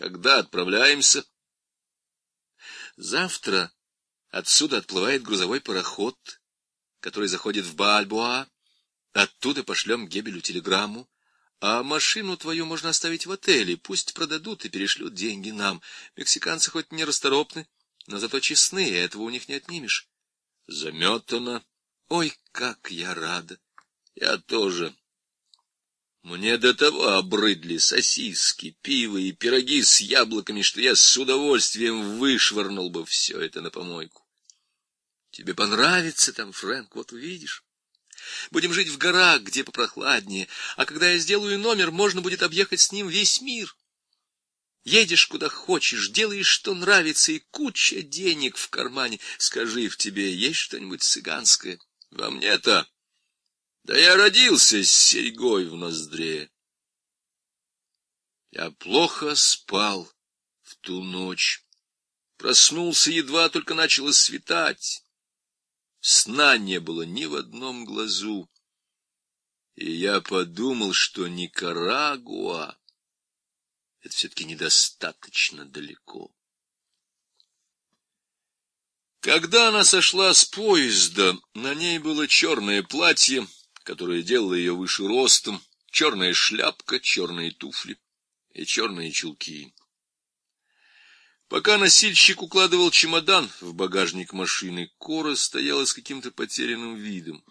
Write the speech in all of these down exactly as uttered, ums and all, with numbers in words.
Когда отправляемся? Завтра отсюда отплывает грузовой пароход, который заходит в Бальбоа. Оттуда пошлем Геббелю телеграмму, а машину твою можно оставить в отеле, пусть продадут и перешлют деньги нам. Мексиканцы хоть не расторопны, но зато честны, и этого у них не отнимешь. Заметано. Ой, как я рада. Я тоже. Мне до того обрыдли сосиски, пиво и пироги с яблоками, что я с удовольствием вышвырнул бы все это на помойку. Тебе понравится там, Фрэнк, вот увидишь. Будем жить в горах, где попрохладнее, а когда я сделаю номер, можно будет объехать с ним весь мир. Едешь куда хочешь, делаешь, что нравится, и куча денег в кармане. Скажи, в тебе есть что-нибудь цыганское? Во мне-то? Да я родился с серьгой в ноздре. Я плохо спал в ту ночь. Проснулся, едва только начало светать. Сна не было ни в одном глазу. И я подумал, что Никарагуа — это все-таки недостаточно далеко. Когда она сошла с поезда, на ней было черное платье, которое делало ее выше ростом, черная шляпка, черные туфли и черные чулки. Пока носильщик укладывал чемодан в багажник машины, Кора стояла с каким-то потерянным видом.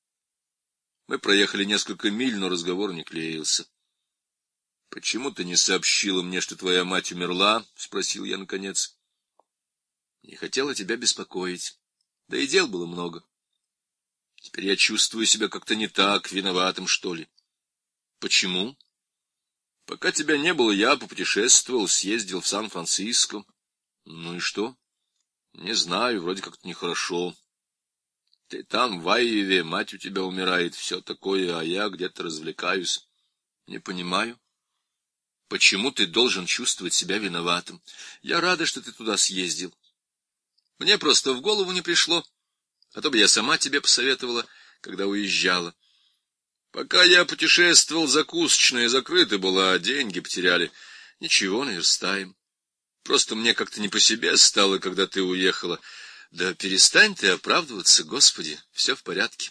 Мы проехали несколько миль, но разговор не клеился. — Почему ты не сообщила мне, что твоя мать умерла? — спросил я наконец. — Не хотела тебя беспокоить. Да и дел было много. Теперь я чувствую себя как-то не так, виноватым, что ли. — Почему? — Пока тебя не было, я попутешествовал, съездил в Сан-Франциско. — Ну и что? — Не знаю, вроде как-то нехорошо. Ты там, в Айове, мать у тебя умирает, все такое, а я где-то развлекаюсь. — Не понимаю. — Почему ты должен чувствовать себя виноватым? Я рада, что ты туда съездил. Мне просто в голову не пришло, а то бы я сама тебе посоветовала, когда уезжала. Пока я путешествовал, закусочная закрыта была, а деньги потеряли. Ничего, наверстаем. Просто мне как-то не по себе стало, когда ты уехала. Да перестань ты оправдываться, Господи, все в порядке.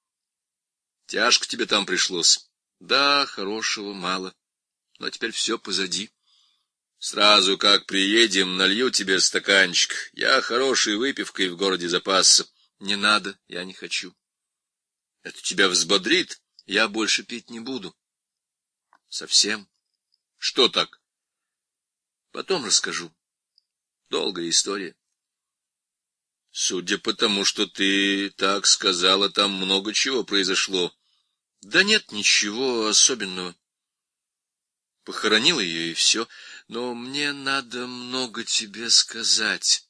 Тяжко тебе там пришлось. Да, хорошего мало, но теперь все позади. Сразу как приедем, налью тебе стаканчик. Я хорошей выпивкой в городе запасся. Не надо, я не хочу. Это тебя взбодрит? Я больше пить не буду. Совсем? Что так? Потом расскажу. Долгая история. Судя по тому, что ты так сказала, там много чего произошло. Да нет, ничего особенного. Похоронила ее и все. Но мне надо много тебе сказать.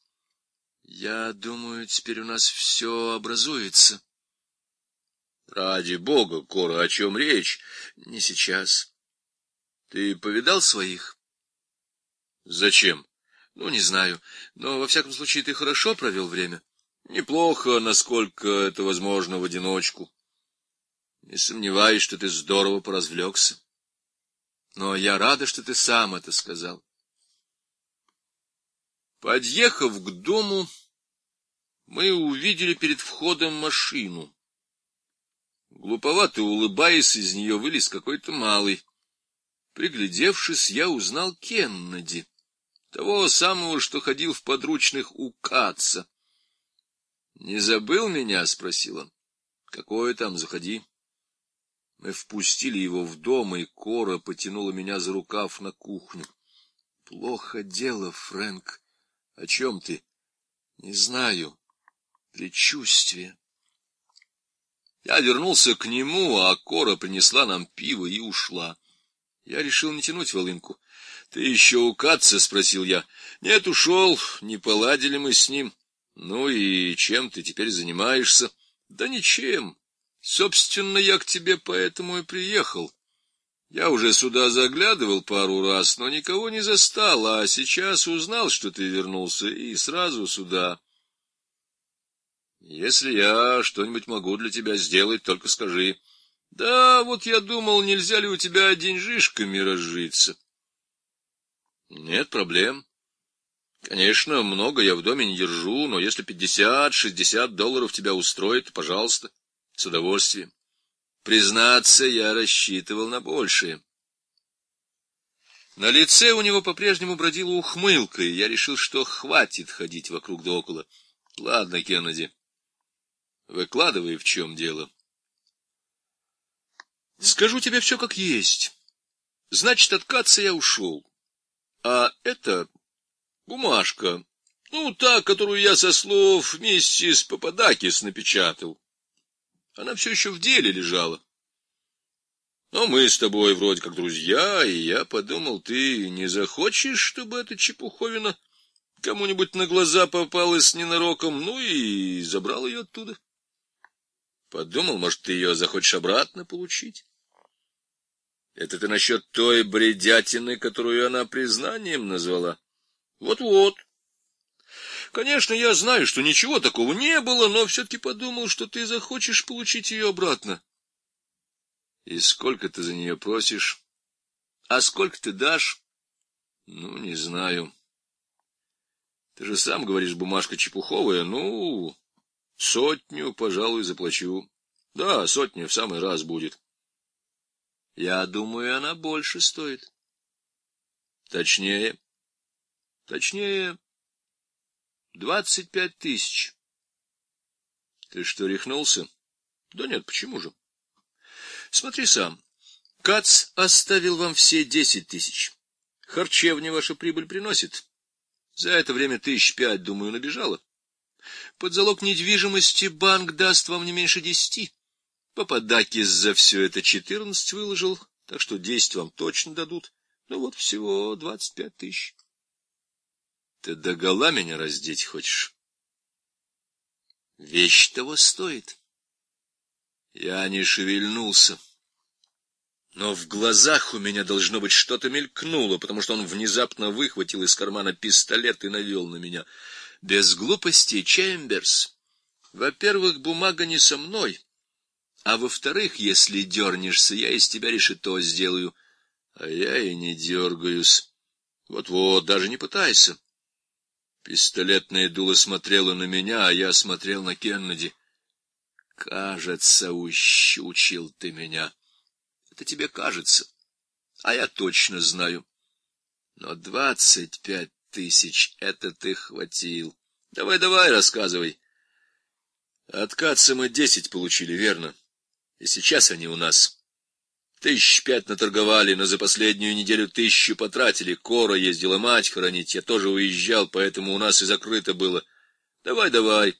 Я думаю, теперь у нас все образуется. Ради бога, Кора, о чем речь? Не сейчас. Ты повидал своих? Зачем? Ну, не знаю. Но, во всяком случае, ты хорошо провел время? Неплохо, насколько это возможно в одиночку. Не сомневаюсь, что ты здорово поразвлекся. Но я рада, что ты сам это сказал. Подъехав к дому, мы увидели перед входом машину. Глуповато улыбаясь, из нее вылез какой-то малый. Приглядевшись, я узнал Кеннеди, того самого, что ходил в подручных у Каца. — Не забыл меня? — спросил он. — Какое там, заходи. Мы впустили его в дом, и Кора потянула меня за рукав на кухню. — Плохо дело, Фрэнк. — О чем ты? — Не знаю. Предчувствие. Я вернулся к нему, а Кора принесла нам пиво и ушла. Я решил не тянуть волынку. — Ты еще у Катца? — спросил я. — Нет, ушел, не поладили мы с ним. — Ну и чем ты теперь занимаешься? — Да ничем. Собственно, я к тебе поэтому и приехал. Я уже сюда заглядывал пару раз, но никого не застал, а сейчас узнал, что ты вернулся, и сразу сюда. Если я что-нибудь могу для тебя сделать, только скажи. Да, вот я думал, нельзя ли у тебя деньжишками разжиться. Нет проблем. Конечно, много я в доме не держу, но если пятьдесят-шестьдесят долларов тебя устроит, пожалуйста, с удовольствием. Признаться, я рассчитывал на большее. На лице у него по-прежнему бродила ухмылка, и я решил, что хватит ходить вокруг да около. Ладно, Кеннеди, выкладывай, в чем дело. Скажу тебе все как есть. Значит, от Катца я ушел. А это бумажка, ну, та, которую я со слов миссис Пападакис напечатал. Она все еще в деле лежала. Но мы с тобой вроде как друзья, и я подумал, ты не захочешь, чтобы эта чепуховина кому-нибудь на глаза попалась ненароком, ну и забрал ее оттуда. Подумал, может, ты ее захочешь обратно получить. Это ты насчет той бредятины, которую она признанием назвала? Вот-вот. Конечно, я знаю, что ничего такого не было, но все-таки подумал, что ты захочешь получить ее обратно. И сколько ты за нее просишь? А сколько ты дашь? Ну, не знаю. Ты же сам говоришь, бумажка чепуховая. Ну, сотню, пожалуй, заплачу. Да, сотня в самый раз будет. Я думаю, она больше стоит. Точнее. Точнее, двадцать пять тысяч. Ты что, рехнулся? Да нет, почему же? Смотри сам. Кац оставил вам все десять тысяч. Харчевня ваша прибыль приносит. За это время тысяч пять, думаю, набежало. Под залог недвижимости банк даст вам не меньше десяти. Пападакис за все это четырнадцать выложил, так что десять вам точно дадут. Ну вот всего двадцать пять тысяч. Ты догола меня раздеть хочешь? Вещь того стоит. Я не шевельнулся. Но в глазах у меня, должно быть, что-то мелькнуло, потому что он внезапно выхватил из кармана пистолет и навел на меня. Без глупостей, Чемберс. Во-первых, бумага не со мной. А во-вторых, если дернешься, я из тебя решето сделаю. А я и не дергаюсь. Вот-вот, даже не пытайся. Пистолетное дуло смотрело на меня, а я смотрел на Кеннеди. Кажется, ущучил ты меня. Это тебе кажется, а я точно знаю. Но двадцать пять тысяч — это ты хватил. Давай, давай, рассказывай. От Катца мы десять получили, верно? И сейчас они у нас. Тысяч пять наторговали, но за последнюю неделю тысячу потратили. Кора ездила мать хоронить, я тоже уезжал, поэтому у нас и закрыто было. Давай, давай.